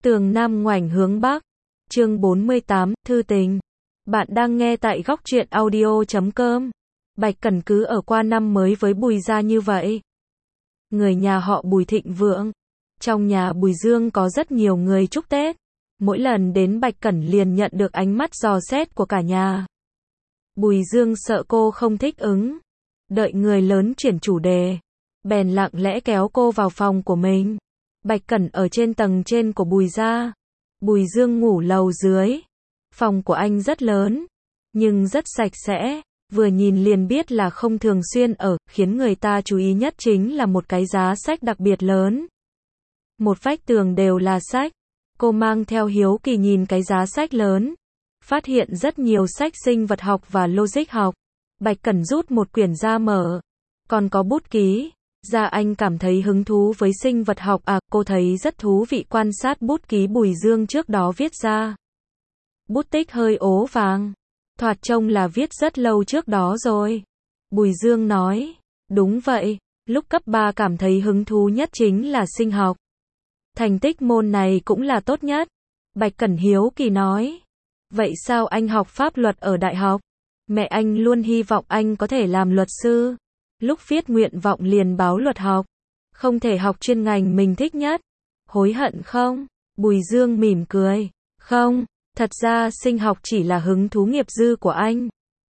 Tường Nam ngoảnh hướng Bắc. Chương 48, Thư tình. Bạn đang nghe tại góc truyện audio.com. Bạch Cẩn cứ ở qua năm mới với Bùi gia như vậy. Người nhà họ Bùi thịnh vượng. Trong nhà Bùi Dương có rất nhiều người chúc Tết. Mỗi lần đến Bạch Cẩn liền nhận được ánh mắt dò xét của cả nhà. Bùi Dương sợ cô không thích ứng. Đợi người lớn chuyển chủ đề. Bèn lặng lẽ kéo cô vào phòng của mình. Bạch Cẩn ở trên tầng trên của Bùi gia. Bùi Dương ngủ lầu dưới. Phòng của anh rất lớn, nhưng rất sạch sẽ. Vừa nhìn liền biết là không thường xuyên ở, khiến người ta chú ý nhất chính là một cái giá sách đặc biệt lớn. Một vách tường đều là sách. Cô mang theo hiếu kỳ nhìn cái giá sách lớn. Phát hiện rất nhiều sách sinh vật học và logic học. Bạch Cẩn rút một quyển ra mở. Còn có bút ký. Ra anh cảm thấy hứng thú với sinh vật học à, cô thấy rất thú vị quan sát bút ký Bùi Dương trước đó viết ra. Bút tích hơi ố vàng. Thoạt trông là viết rất lâu trước đó rồi. Bùi Dương nói, đúng vậy, lúc cấp 3 cảm thấy hứng thú nhất chính là sinh học. Thành tích môn này cũng là tốt nhất. Bạch Cẩn hiếu kỳ nói, vậy sao anh học pháp luật ở đại học? Mẹ anh luôn hy vọng anh có thể làm luật sư. Lúc viết nguyện vọng liền báo luật học. Không thể học chuyên ngành mình thích nhất. Hối hận không? Bùi Dương mỉm cười. Không, thật ra sinh học chỉ là hứng thú nghiệp dư của anh.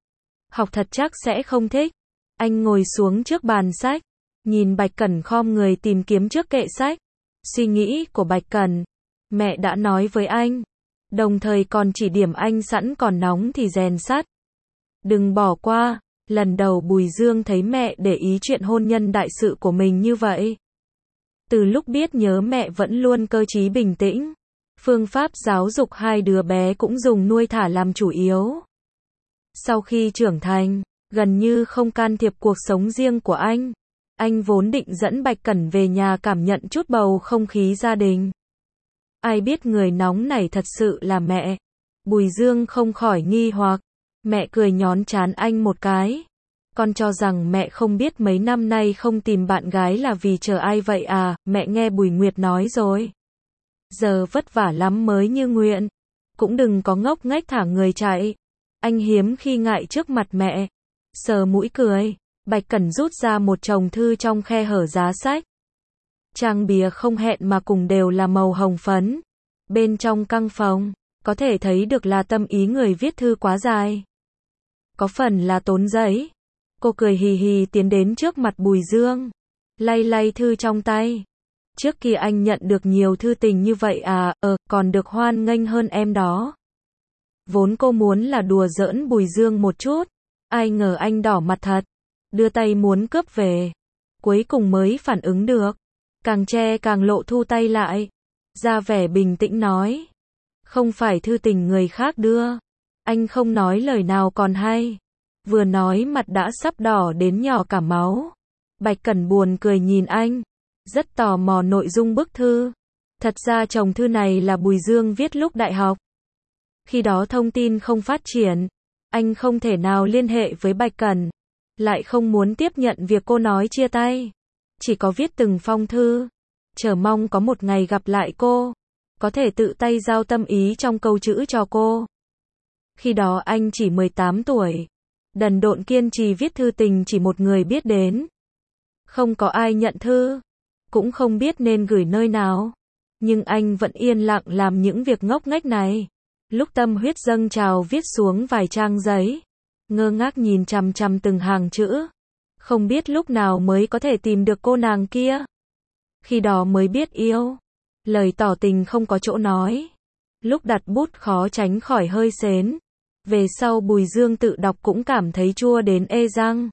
Học thật chắc sẽ không thích. Anh ngồi xuống trước bàn sách. Nhìn Bạch Cẩn khom người tìm kiếm trước kệ sách. Suy nghĩ của Bạch Cẩn. Mẹ đã nói với anh. Đồng thời còn chỉ điểm anh sẵn còn nóng thì rèn sắt. Đừng bỏ qua. Lần đầu Bùi Dương thấy mẹ để ý chuyện hôn nhân đại sự của mình như vậy. Từ lúc biết nhớ mẹ vẫn luôn cơ trí bình tĩnh. Phương pháp giáo dục hai đứa bé cũng dùng nuôi thả làm chủ yếu. Sau khi trưởng thành, gần như không can thiệp cuộc sống riêng của anh. Anh vốn định dẫn Bạch Cẩn về nhà cảm nhận chút bầu không khí gia đình. Ai biết người nóng này thật sự là mẹ. Bùi Dương không khỏi nghi hoặc. Mẹ cười nhón trán anh một cái. Con cho rằng mẹ không biết mấy năm nay không tìm bạn gái là vì chờ ai vậy à, mẹ nghe Bùi Nguyệt nói rồi. Giờ vất vả lắm mới như nguyện. Cũng đừng có ngốc nghếch thả người chạy. Anh hiếm khi ngại trước mặt mẹ. Sờ mũi cười. Bạch Cẩn rút ra một chồng thư trong khe hở giá sách. Trang bìa không hẹn mà cùng đều là màu hồng phấn. Bên trong căng phòng, có thể thấy được là tâm ý người viết thư quá dài. Có phần là tốn giấy. Cô cười hì hì tiến đến trước mặt Bùi Dương. Lay lay thư trong tay. Trước kia anh nhận được nhiều thư tình như vậy à, còn được hoan nghênh hơn em đó. Vốn cô muốn là đùa giỡn Bùi Dương một chút. Ai ngờ anh đỏ mặt thật. Đưa tay muốn cướp về. Cuối cùng mới phản ứng được. Càng che càng lộ thu tay lại. Ra vẻ bình tĩnh nói. Không phải thư tình người khác đưa. Anh không nói lời nào còn hay. Vừa nói mặt đã sắp đỏ đến nhỏ cả máu. Bạch Cẩn buồn cười nhìn anh. Rất tò mò nội dung bức thư. Thật ra chồng thư này là Bùi Dương viết lúc đại học. Khi đó thông tin không phát triển. Anh không thể nào liên hệ với Bạch Cẩn. Lại không muốn tiếp nhận việc cô nói chia tay. Chỉ có viết từng phong thư. Chờ mong có một ngày gặp lại cô. Có thể tự tay giao tâm ý trong câu chữ cho cô. Khi đó anh chỉ 18 tuổi. Đần độn kiên trì viết thư tình chỉ một người biết đến. Không có ai nhận thư. Cũng không biết nên gửi nơi nào. Nhưng anh vẫn yên lặng làm những việc ngốc nghếch này. Lúc tâm huyết dâng trào viết xuống vài trang giấy. Ngơ ngác nhìn chằm chằm từng hàng chữ. Không biết lúc nào mới có thể tìm được cô nàng kia. Khi đó mới biết yêu. Lời tỏ tình không có chỗ nói. Lúc đặt bút khó tránh khỏi hơi sến. Về sau Bùi Dương tự đọc cũng cảm thấy chua đến ê răng.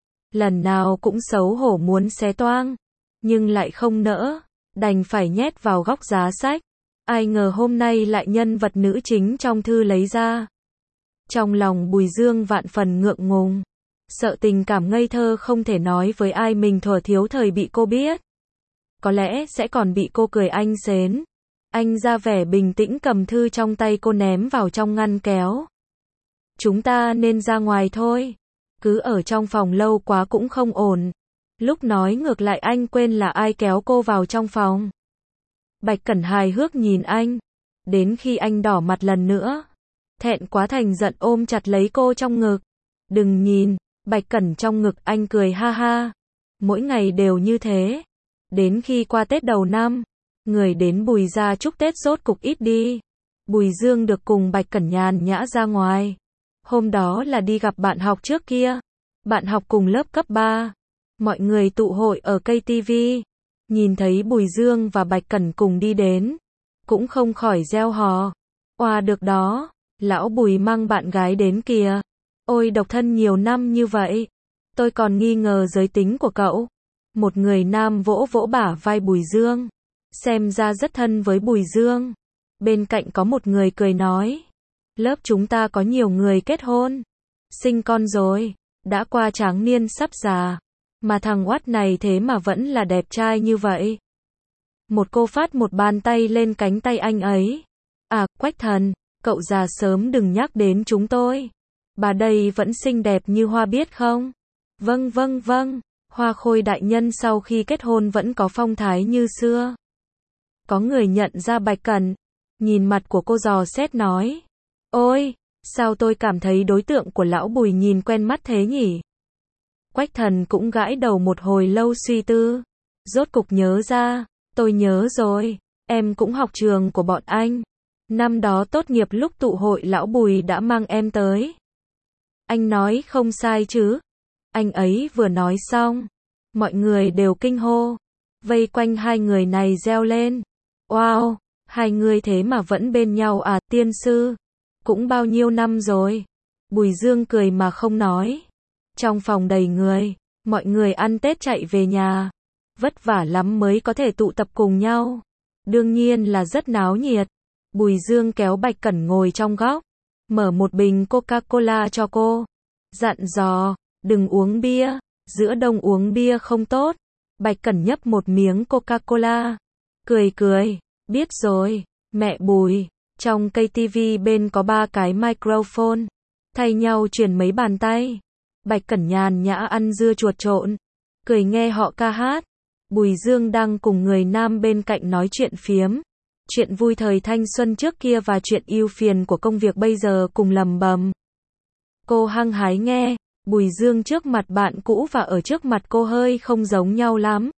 Lần nào cũng xấu hổ muốn xé toang. Nhưng lại không nỡ. Đành phải nhét vào góc giá sách. Ai ngờ hôm nay lại nhân vật nữ chính trong thư lấy ra. Trong lòng Bùi Dương vạn phần ngượng ngùng. Sợ tình cảm ngây thơ không thể nói với ai mình thuở thiếu thời bị cô biết. Có lẽ sẽ còn bị cô cười anh xến. Anh ra vẻ bình tĩnh cầm thư trong tay cô ném vào trong ngăn kéo. Chúng ta nên ra ngoài thôi. Cứ ở trong phòng lâu quá cũng không ổn. Lúc nói ngược lại anh quên là ai kéo cô vào trong phòng. Bạch Cẩn hài hước nhìn anh. Đến khi anh đỏ mặt lần nữa. Thẹn quá thành giận ôm chặt lấy cô trong ngực. Đừng nhìn, Bạch Cẩn trong ngực anh cười ha ha. Mỗi ngày đều như thế. Đến khi qua Tết đầu năm, người đến Bùi gia chúc Tết rốt cục ít đi. Bùi Dương được cùng Bạch Cẩn nhàn nhã ra ngoài. Hôm đó là đi gặp bạn học trước kia. Bạn học cùng lớp cấp 3. Mọi người tụ hội ở cây TV. Nhìn thấy Bùi Dương và Bạch Cẩn cùng đi đến. Cũng không khỏi reo hò. Oa được đó, lão Bùi mang bạn gái đến kìa. Ôi độc thân nhiều năm như vậy. Tôi còn nghi ngờ giới tính của cậu. Một người nam vỗ vỗ bả vai Bùi Dương. Xem ra rất thân với Bùi Dương. Bên cạnh có một người cười nói. Lớp chúng ta có nhiều người kết hôn. Sinh con rồi. Đã qua tráng niên sắp già. Mà thằng oát này thế mà vẫn là đẹp trai như vậy. Một cô phát một bàn tay lên cánh tay anh ấy. À, Quách Thần, cậu già sớm đừng nhắc đến chúng tôi. Bà đây vẫn xinh đẹp như hoa biết không? Vâng vâng vâng, Hoa Khôi đại nhân sau khi kết hôn vẫn có phong thái như xưa. Có người nhận ra Bạch Cẩn, nhìn mặt của cô dò xét nói. Ôi, sao tôi cảm thấy đối tượng của lão Bùi nhìn quen mắt thế nhỉ? Quách Thần cũng gãi đầu một hồi lâu suy tư. Rốt cục nhớ ra, tôi nhớ rồi, em cũng học trường của bọn anh. Năm đó tốt nghiệp lúc tụ hội lão Bùi đã mang em tới. Anh nói không sai chứ? Anh ấy vừa nói xong, mọi người đều kinh hô, vây quanh hai người này reo lên. Wow, hai người thế mà vẫn bên nhau à, tiên sư? Cũng bao nhiêu năm rồi? Bùi Dương cười mà không nói. Trong phòng đầy người, mọi người ăn Tết chạy về nhà. Vất vả lắm mới có thể tụ tập cùng nhau. Đương nhiên là rất náo nhiệt. Bùi Dương kéo Bạch Cẩn ngồi trong góc, mở một bình Coca-Cola cho cô. Dặn dò, đừng uống bia, giữa đông uống bia không tốt. Bạch Cẩn nhấp một miếng Coca-Cola. Cười cười, biết rồi, mẹ Bùi. Trong cây TV bên có 3 cái microphone. Thay nhau chuyển mấy bàn tay. Bạch Cẩn nhàn nhã ăn dưa chuột trộn. Cười nghe họ ca hát. Bùi Dương đang cùng người nam bên cạnh nói chuyện phiếm. Chuyện vui thời thanh xuân trước kia và chuyện ưu phiền của công việc bây giờ cùng lầm bầm. Cô hăng hái nghe. Bùi Dương trước mặt bạn cũ và ở trước mặt cô hơi không giống nhau lắm.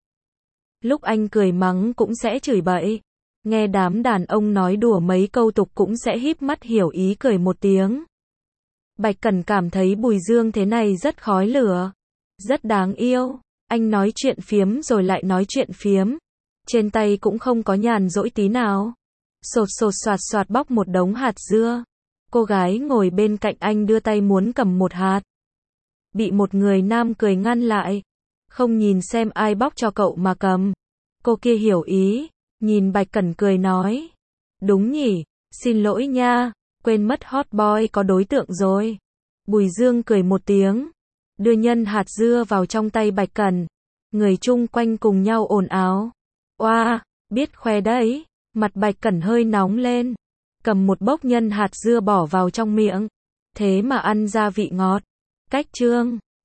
Lúc anh cười mắng cũng sẽ chửi bậy. Nghe đám đàn ông nói đùa mấy câu tục cũng sẽ híp mắt hiểu ý cười một tiếng. Bạch Cẩn cảm thấy Bùi Dương thế này rất khói lửa. Rất đáng yêu. Anh nói chuyện phiếm rồi lại nói chuyện phiếm. Trên tay cũng không có nhàn rỗi tí nào. Sột sột soạt soạt bóc một đống hạt dưa. Cô gái ngồi bên cạnh anh đưa tay muốn cầm một hạt. Bị một người nam cười ngăn lại. Không nhìn xem ai bóc cho cậu mà cầm. Cô kia hiểu ý. Nhìn Bạch Cẩn cười nói. Đúng nhỉ, xin lỗi nha. Quên mất hot boy có đối tượng rồi. Bùi Dương cười một tiếng. Đưa nhân hạt dưa vào trong tay Bạch Cẩn. Người chung quanh cùng nhau ồn ào. Oa, biết khoe đấy. Mặt Bạch Cẩn hơi nóng lên. Cầm một bốc nhân hạt dưa bỏ vào trong miệng. Thế mà ăn ra vị ngọt. Cách chương